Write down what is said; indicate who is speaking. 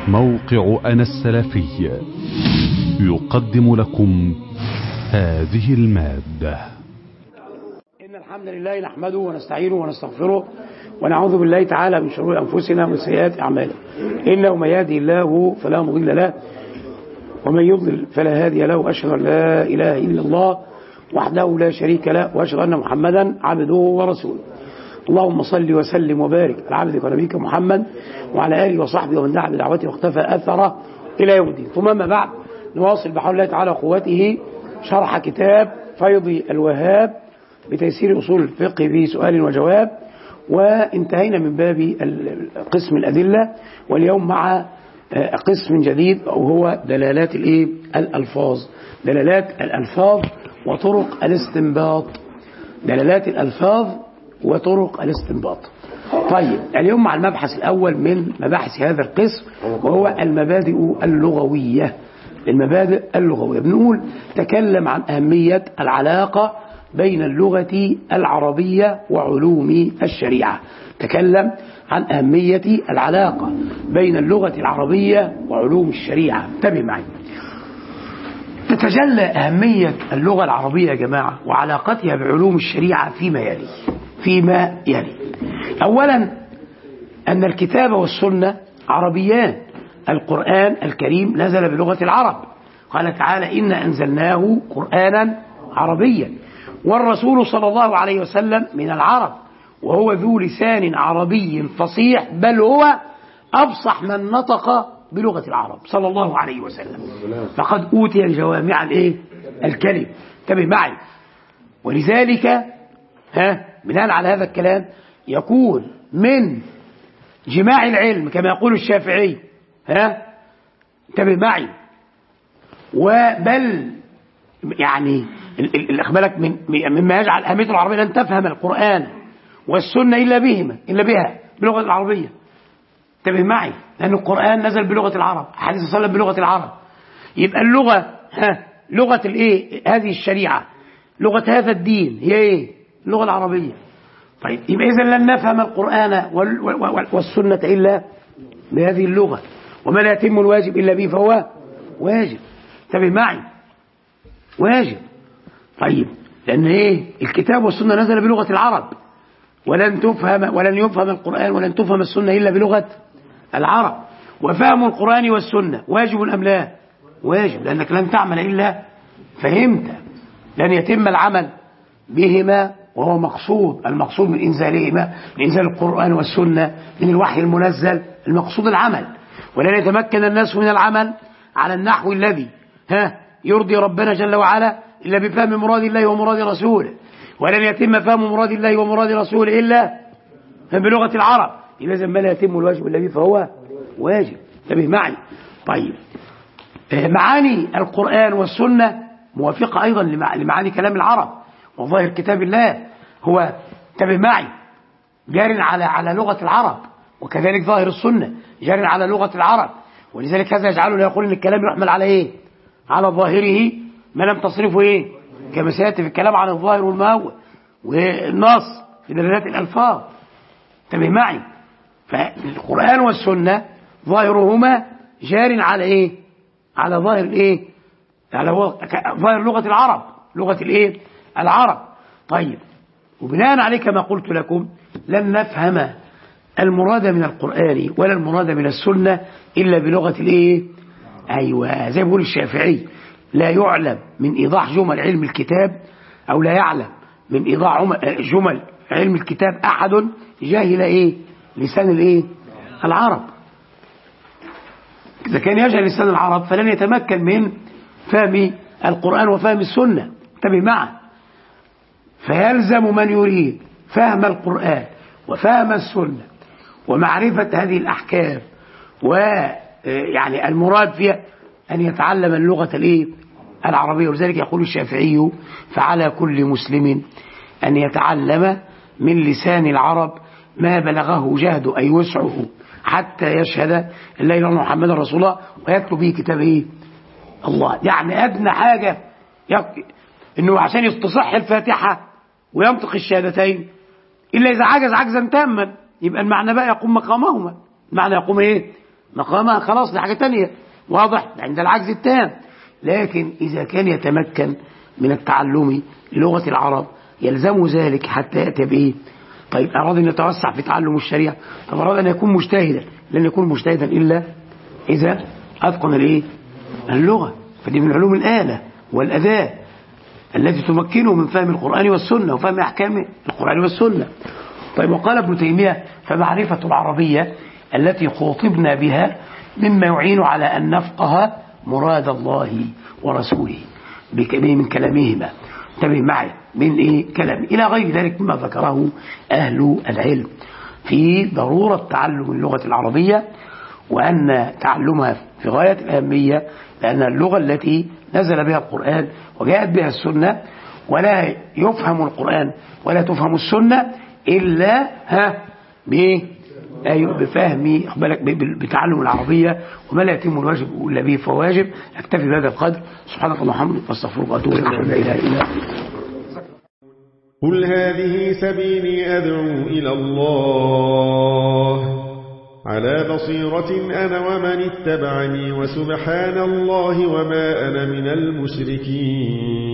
Speaker 1: موقع أنا السلفي يقدم لكم هذه المادة.
Speaker 2: إن الحمد لله نحمده ونستعينه ونستغفره ونعوذ بالله تعالى من شرور أنفسنا ومن سيئات أعمالنا. إنه من يهدي الله فلا مضل له ومن يضلل فلا هادي له، وأشهد أن لا إله إلا الله وحده لا شريك له، وأشهد أن محمدا عبده ورسوله. اللهم صل وسلم وبارك على عبدك ونبيك محمد وعلى آله وصحبه ومن دعا بدعوته واختفى أثره إلى يوم الدين. ثم أما بعد، نواصل بحول الله تعالى وقوته شرح كتاب فيض الوهاب بتيسير أصول الفقه في سؤال وجواب، وانتهينا من باب قسم الأدلة، واليوم مع قسم جديد وهو دلالات الألفاظ. دلالات الألفاظ وطرق الاستنباط. دلالات الألفاظ وطرق الاستنباط. طيب، اليوم مع المبحث الأول من مباحث هذا القسم، وهو المبادئ اللغوية. المبادئ اللغوية بنقول تكلم عن أهمية العلاقة بين اللغة العربية وعلوم الشريعة. تكلم عن أهمية العلاقة بين اللغة العربية وعلوم الشريعة. انتبه معي. تتجلى أهمية اللغة العربية يا جماعة وعلاقتها بعلوم الشريعة فيما يلي. أولا، أن الكتاب والسنة عربيان. القرآن الكريم نزل بلغة العرب، قال تعالى: إنا أنزلناه قرآنا عربيا. والرسول صلى الله عليه وسلم من العرب، وهو ذو لسان عربي فصيح، بل هو أفصح من نطق بلغة العرب صلى الله عليه وسلم، فقد أوتي الجوامع الكلم. انتبه معي. ولذلك بناء على هذا الكلام يكون من جماع العلم كما يقول الشافعي، انتبه معي، وبل يعني بالك مما يجعل أهمية العربية لن تفهم القرآن والسنة إلا بها باللغة العربية. انتبه معي، لأن القرآن نزل بلغة العرب، حديث صلى الله عليه وسلم بلغة العرب. يبقى اللغة لغة هذه الشريعة، لغة هذا الدين هي اللغة العربية. طيب، يبقى إذن لن نفهم القرآن والسنة إلا بهذه اللغة، وما لا يتم الواجب إلا به فهو واجب. انتبه معي، واجب. طيب، لأن الكتاب والسنة نزل بلغة العرب، ولن يفهم القرآن ولن تفهم السنة إلا بلغة العرب. وفهم القرآن والسنة واجب أم لا؟ واجب، لأنك لن تعمل إلا فهمت. لن يتم العمل بهما، وهو المقصود من إنزالهما، من إنزال القرآن والسنة من الوحي المنزل، المقصود العمل. ولن يتمكن الناس من العمل على النحو الذي يرضي ربنا جل وعلا إلا بفهم مراد الله ومراد رسوله، ولن يتم فهم مراد الله ومراد رسوله إلا بلغة العرب. إذا ما لا يتم الواجب إلا به فهو واجب. انتبه معي. طيب، معاني القرآن والسنة موافقة أيضا لمعاني كلام العرب، وظاهر كتاب الله هو، انتبه معي، جار على لغة العرب، وكذلك ظاهر السنة جار على لغة العرب. ولذلك هذا يجعله يقول ان الكلام يحمل على على ظاهره ما لم تصرفه كما سياتي في الكلام عن الظاهر والمهوى والنص في دلالات الالفاظ. انتبه معي. فالقرآن والسنة ظاهرهما جار على على ظاهر على ظاهر لغة العرب، لغة العرب. طيب، وبناء عليه كما قلت لكم لن نفهم المراد من القرآن ولا المراد من السنة إلا بلغة أيوة، زي ما بيقول الشافعي: لا يعلم من إيضاح جمل علم الكتاب، أو لا يعلم من إيضاح جمل علم الكتاب أحد جاهل لسان العرب. إذا كان يجهل لسان العرب فلن يتمكن من فهم القرآن وفهم السنة. انتبه معه. فيلزم من يريد فهم القرآن وفهم السنة ومعرفة هذه الأحكام ويعني المراد فيها أن يتعلم اللغة العربية. ولذلك يقول الشافعي: فعلى كل مسلم أن يتعلم من لسان العرب ما بلغه جهد أي وسعه، حتى يشهد أن لا إله إلا الله محمد رسول الله ويكتب به كتاب الله. يعني أدنى حاجة إنه عشان يستصح الفاتحة وينطق الشهادتين، إلا إذا عجز عجزا تاما، يبقى المعنى بقى يقوم مقامهما. المعنى يقوم مقامها خلاص دي حاجة تانية، واضح عند العجز التام. لكن إذا كان يتمكن من التعلم للغة العرب يلزم ذلك حتى يأتي بإيه؟ طيب أراد أن يتوسع في تعلم الشريعة، طب أراد أن يكون مجتهدا، لن يكون مجتهدا إلا إذا أتقن الإيه؟ اللغة. فدي من علوم الآلة والأداة التي تمكنه من فهم القرآن والسنة وفهم أحكام القرآن والسنة. طيب وقال ابن تيمية فمعرفة العربية التي خاطبنا بها مما يعين على أن نفقه مراد الله ورسوله من كلامهما. انتبه معي من إيه كلام إلى غير ذلك مما ذكره أهل العلم في ضرورة تعلم اللغة العربية، وأن تعلمها في غاية الأهمية، لأن اللغة التي نزل بها القرآن وجاءت بها السنة، ولا يفهم القرآن ولا تفهم السنة إلا بفهم بتعلم العربية، وما لا يتم الواجب إلا به فهو واجب. أكتفي بهذا القدر. سبحانك اللهم وبحمدك واستغفرك وأتوب إليك. لا إله إلا أنت.
Speaker 3: قل هذه سبيلي أدعو إلى الله على بصيرة أنا ومن اتبعني، وسبحان الله وما أنا من المشركين.